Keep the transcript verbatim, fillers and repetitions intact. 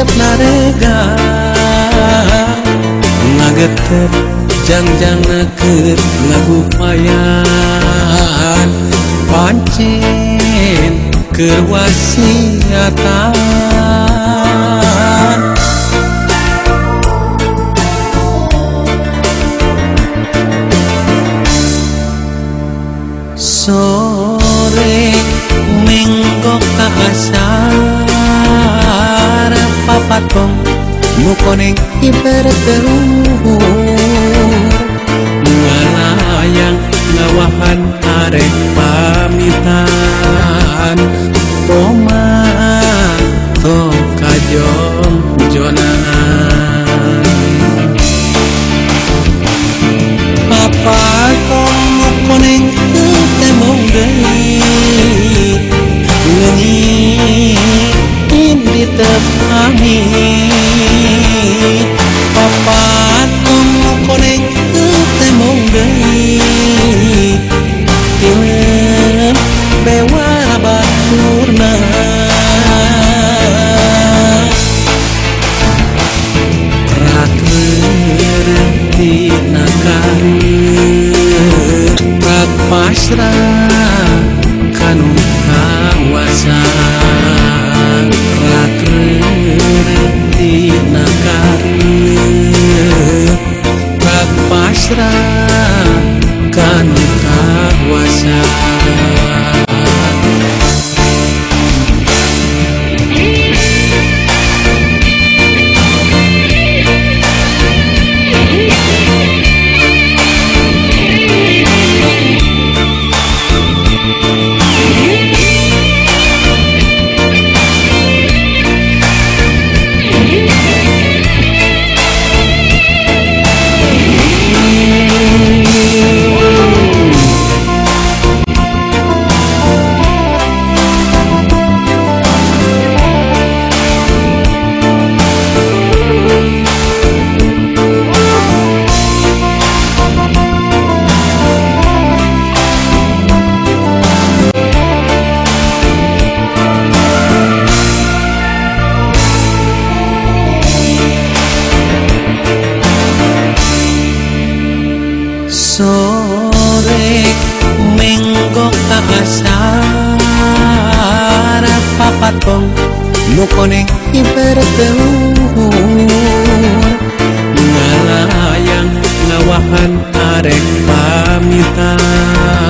tetep narega ngagetep jangjang keur ngagupayan pancen keur wasiatan sore minggo ka asar papatong nu koneng iberteuhur ngalayang ngawahan arek pamitan koma tong kajong jonan papa tong nu koneng teu temong deui ngeunyiin di tepami papa tong nu koneng teu temong deui ieu bewara baturna rakeureutina kareun rak pasrah kanu kawasa rakeureutina kareun rak pasrah kanu kawasa sore minggo ka asar papatong nu koneng iberteuhur ngalayang ngawahan arek pamitan